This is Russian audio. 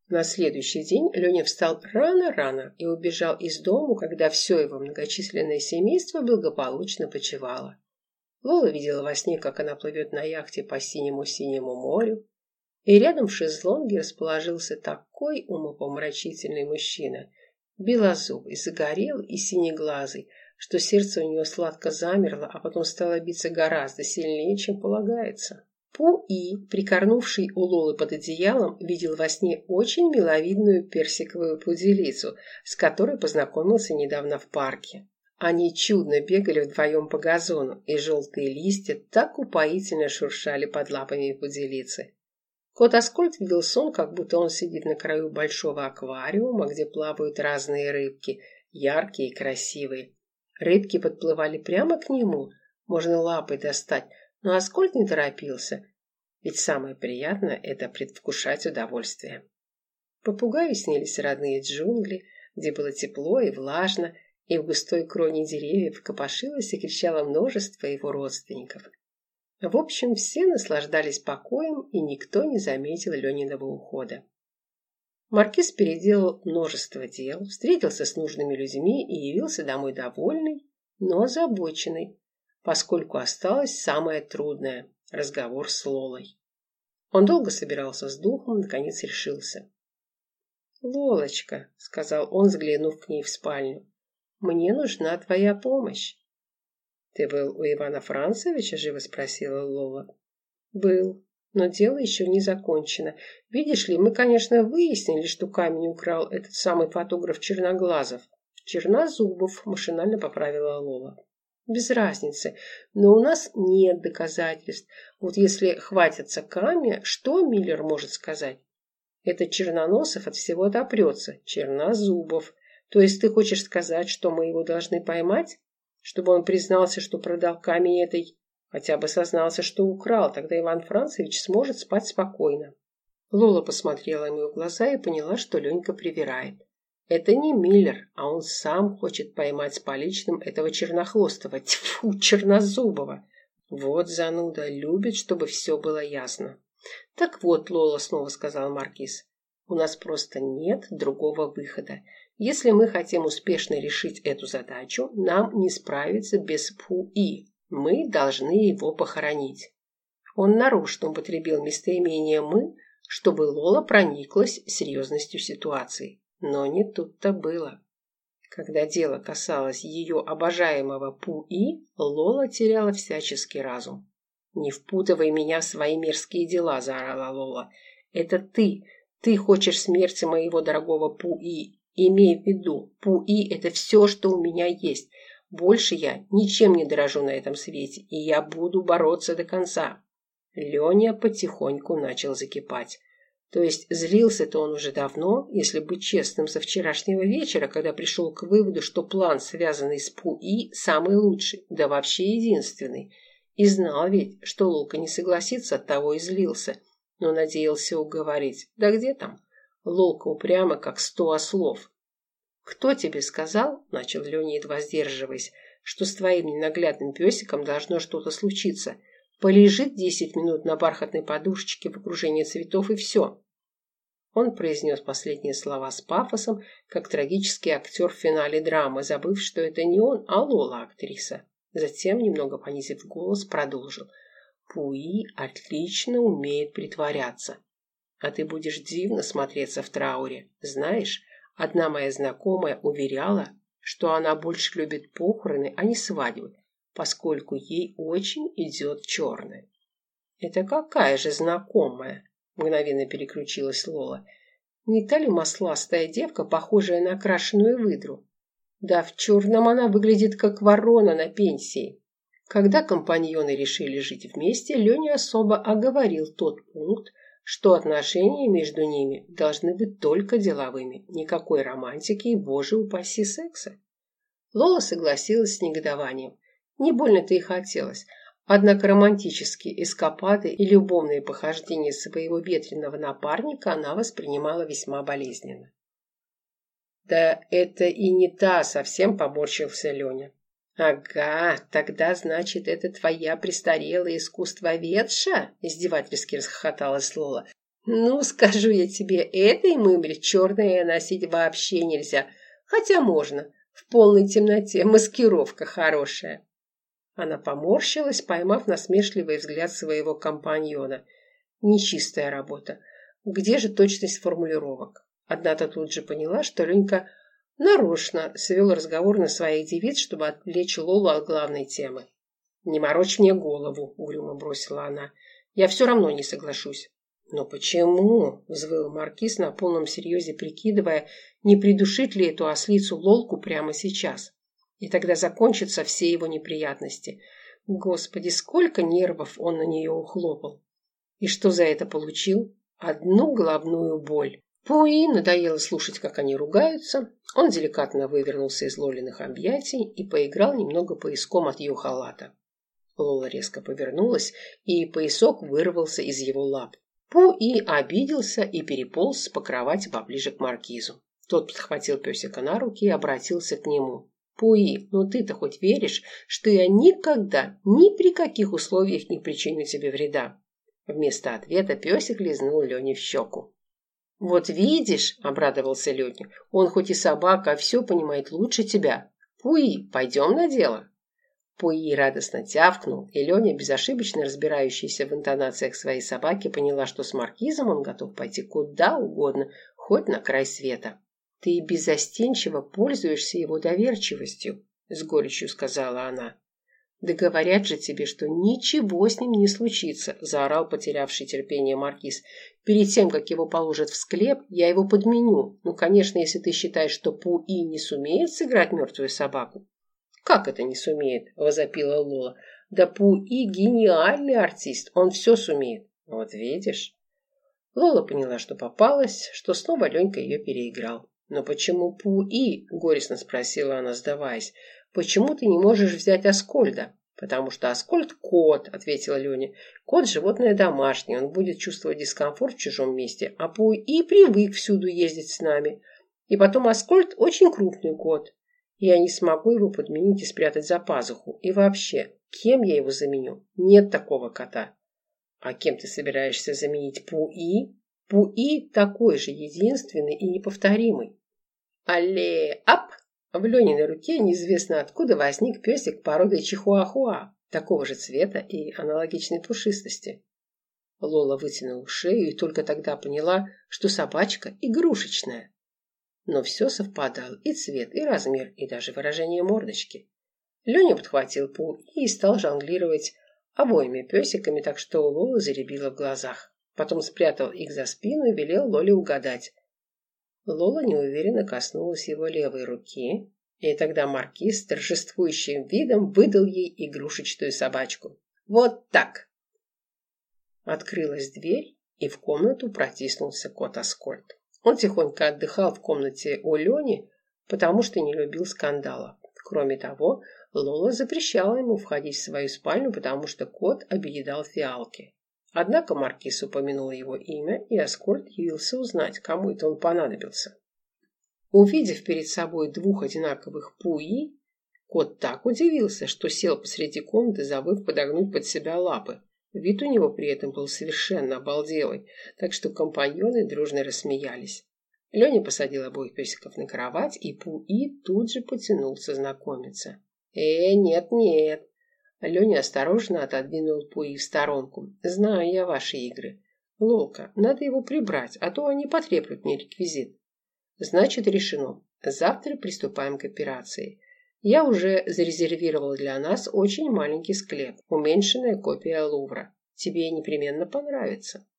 На следующий день Леня встал рано-рано и убежал из дому, когда все его многочисленное семейство благополучно почивало. Лола видела во сне, как она плывет на яхте по синему-синему морю, и рядом в шезлонге расположился такой умопомрачительный мужчина, белозубый, загорелый и синеглазый, что сердце у нее сладко замерло, а потом стало биться гораздо сильнее, чем полагается. Пу-И, прикорнувший у Лолы под одеялом, видел во сне очень миловидную персиковую пуделицу, с которой познакомился недавно в парке. Они чудно бегали вдвоем по газону, и желтые листья так упоительно шуршали под лапами пуделицы. Кот Аскольд видел сон, как будто он сидит на краю большого аквариума, где плавают разные рыбки, яркие и красивые. Рыбки подплывали прямо к нему, можно лапой достать, но Аскольд не торопился, ведь самое приятное – это предвкушать удовольствие. Попугаю снились родные джунгли, где было тепло и влажно, и в густой кроне деревьев копошилось и кричало множество его родственников. В общем, все наслаждались покоем, и никто не заметил Лениного ухода. Маркиз переделал множество дел, встретился с нужными людьми и явился домой довольный, но озабоченный, поскольку осталось самое трудное – разговор с Лолой. Он долго собирался с духом, наконец решился. «Лолочка», – сказал он, взглянув к ней в спальню, – «мне нужна твоя помощь». «Ты был у Ивана Францевича?» – живо спросила Лола. «Был, но дело еще не закончено. Видишь ли, мы, конечно, выяснили, что камень украл этот самый фотограф Черноглазов». «Чернозубов», – машинально поправила Лола. «Без разницы, но у нас нет доказательств. Вот если хватится камня, что Миллер может сказать? Этот Черноносов от всего отопрется. Чернозубов. То есть ты хочешь сказать, что мы его должны поймать? Чтобы он признался, что продал камень этой, хотя бы сознался, что украл, тогда Иван Францевич сможет спать спокойно». Лола посмотрела ему в глаза и поняла, что Ленька привирает. Это не Миллер, а он сам хочет поймать с поличным этого чернохвостого, тьфу, чернозубого. Вот зануда, любит, чтобы все было ясно. «Так вот, Лола», — снова сказал Маркиз, — «у нас просто нет другого выхода. Если мы хотим успешно решить эту задачу, нам не справиться без Пу-И. Мы должны его похоронить». Он нарочно употребил местоимение «мы», чтобы Лола прониклась серьезностью ситуации. Но не тут-то было. Когда дело касалось ее обожаемого Пу-И, Лола теряла всяческий разум. «Не впутывай меня в свои мерзкие дела», – заорала Лола. «Это ты хочешь смерти моего дорогого Пу-И. Имей в виду, Пу-И – это все, что у меня есть. Больше я ничем не дорожу на этом свете, и я буду бороться до конца». Леня потихоньку начал закипать. То есть злился-то он уже давно, если быть честным, со вчерашнего вечера, когда пришел к выводу, что план, связанный с Пу-И, самый лучший, да вообще единственный. И знал ведь, что Лолка не согласится, оттого и злился, но надеялся уговорить. Да где там? Лолка упряма, как 100 ослов. «Кто тебе сказал, — начал Леня, едва сдерживаясь, — что с твоим ненаглядным песиком должно что-то случиться? Полежит 10 минут на бархатной подушечке в окружении цветов, и все». Он произнес последние слова с пафосом, как трагический актер в финале драмы, забыв, что это не он, а Лола актриса. Затем, немного понизив голос, продолжил. «Пу-И отлично умеет притворяться. А ты будешь дивно смотреться в трауре. Знаешь, одна моя знакомая уверяла, что она больше любит похороны, а не свадьбы, поскольку ей очень идет черное». «Это какая же знакомая?» – мгновенно переключилась Лола. «Не та ли масластая девка, похожая на окрашенную выдру? Да, в черном она выглядит как ворона на пенсии». Когда компаньоны решили жить вместе, Леня особо оговорил тот пункт, что отношения между ними должны быть только деловыми, никакой романтики и, боже упаси, секса. Лола согласилась с негодованием. Не больно-то и хотелось. Однако романтические эскапады и любовные похождения своего ветреного напарника она воспринимала весьма болезненно. «Да это и не та», — совсем поморщился Леня. «Ага, тогда, значит, это твоя престарелая искусствоведша?» — издевательски расхохоталась Лола. Ну, скажу я тебе, этой мымре черное носить вообще нельзя. Хотя можно. В полной темноте маскировка хорошая. Она поморщилась, поймав насмешливый взгляд своего компаньона. Нечистая работа. Где же точность формулировок? Одна-то тут же поняла, что Ленька нарочно свел разговор на своих девиц, чтобы отвлечь Лолу от главной темы. «Не морочь мне голову», — угрюмо бросила она. «Я все равно не соглашусь». «Но почему?» – взвыл маркиз на полном серьезе, прикидывая, не придушить ли эту ослицу Лолку прямо сейчас. И тогда закончатся все его неприятности. Господи, сколько нервов он на нее ухлопал. И что за это получил? Одну головную боль. Пуи надоело слушать, как они ругаются. Он деликатно вывернулся из Лолиных объятий и поиграл немного пояском от ее халата. Лола резко повернулась, и поясок вырвался из его лап. Пуи обиделся и переполз по кровати поближе к маркизу. Тот подхватил песика на руки и обратился к нему. «Пуи, ну ты-то хоть веришь, что я никогда, ни при каких условиях не причиню тебе вреда?» Вместо ответа песик лизнул Лене в щеку. «Вот видишь», — обрадовался Леня, — «он хоть и собака, а все понимает лучше тебя. Пуи, пойдем на дело». Пуи радостно тявкнул, и Леня, безошибочно разбирающийся в интонациях своей собаки, поняла, что с маркизом он готов пойти куда угодно, хоть на край света. «Ты беззастенчиво пользуешься его доверчивостью», — с горечью сказала она. «Да говорят же тебе, что ничего с ним не случится», — заорал потерявший терпение маркиз. «Перед тем, как его положат в склеп, я его подменю. Ну, конечно, если ты считаешь, что Пуи не сумеет сыграть мертвую собаку». «Как это не сумеет?» – возопила Лола. «Да Пуи гениальный артист, он все сумеет». «Вот видишь». Лола поняла, что попалась, что снова Ленька ее переиграл. «Но почему Пуи?» – горестно спросила она, сдаваясь. «Почему ты не можешь взять Аскольда?» «Потому что Аскольд – кот», – ответила Леня. «Кот – животное домашнее, он будет чувствовать дискомфорт в чужом месте, а Пуи привык всюду ездить с нами. И потом Аскольд – очень крупный кот. Я не смогу его подменить и спрятать за пазуху. И вообще, кем я его заменю? Нет такого кота». «А кем ты собираешься заменить Пуи?» «Пуи такой же, единственный и неповторимый». «Алле-ап!» В Лениной руке неизвестно откуда возник песик породы чихуахуа, такого же цвета и аналогичной пушистости. Лола вытянула шею и только тогда поняла, что собачка игрушечная. Но все совпадало: и цвет, и размер, и даже выражение мордочки. Леня подхватил Пуи и стал жонглировать обоими песиками, так что Лола заребила в глазах. Потом спрятал их за спину и велел Лоле угадать. Лола неуверенно коснулась его левой руки, и тогда маркиз с торжествующим видом выдал ей игрушечную собачку. «Вот так!» Открылась дверь, и в комнату протиснулся кот Аскольд. Он тихонько отдыхал в комнате у Лени, потому что не любил скандала. Кроме того, Лола запрещала ему входить в свою спальню, потому что кот объедал фиалки. Однако маркиз упомянул его имя, и Аскольд явился узнать, кому это он понадобился. Увидев перед собой двух одинаковых Пуи, кот так удивился, что сел посреди комнаты, забыв подогнуть под себя лапы. Вид у него при этом был совершенно обалделый, так что компаньоны дружно рассмеялись. Леня посадил обоих песиков на кровать, и Пуи тут же потянулся знакомиться. Нет-нет. Леня осторожно отодвинул Пуи в сторонку. «Знаю я ваши игры. Лолка, надо его прибрать, а то они потреплют мне реквизит». «Значит, решено. Завтра приступаем к операции. Я уже зарезервировал для нас очень маленький склеп, уменьшенная копия Лувра. Тебе непременно понравится».